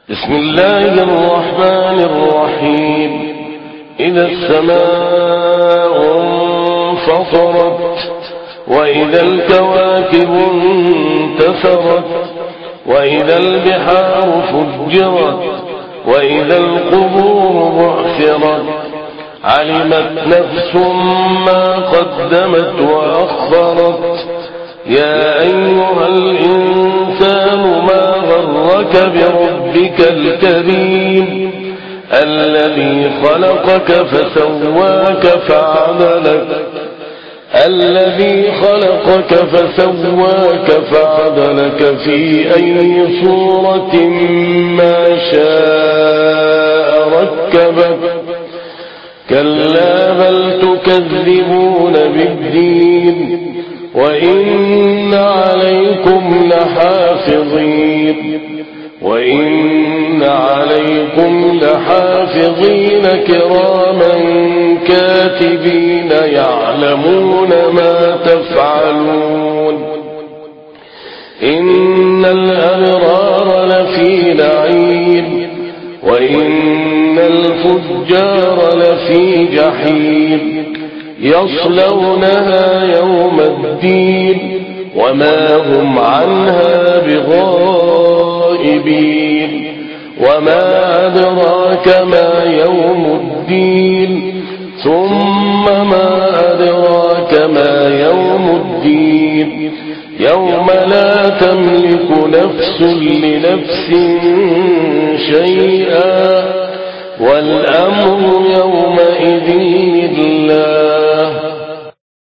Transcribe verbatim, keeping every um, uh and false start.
بسم الله الرحمن الرحيم. إذا السماء انفطرت وإذا الكواكب انتثرت وإذا البحار فجرت وإذا القبور بعثرت علمت نفس ما قدمت وأخرت. يا أيها الإنسان ما غرك بربك الكريم الذي خلقك فسواك فعدلك الذي خلقك فسواك فعدلك في أي صورة ما شاء ركبك. كلا بل تكذبون بالدين وإن عليكم لحافظين وإن عليكم لحافظين كراما كاتبين يعلمون ما تفعلون. إن الأبرار لفي نعيم وإن الفجار لفي جحيم يصلونها يوم الدين وما هم عنها بغائبين. وما أدراك ما يوم الدين ثم ما أدراك ما يوم الدين يوم لا تملك نفس لنفس شيئا والأمر يومئذ لله.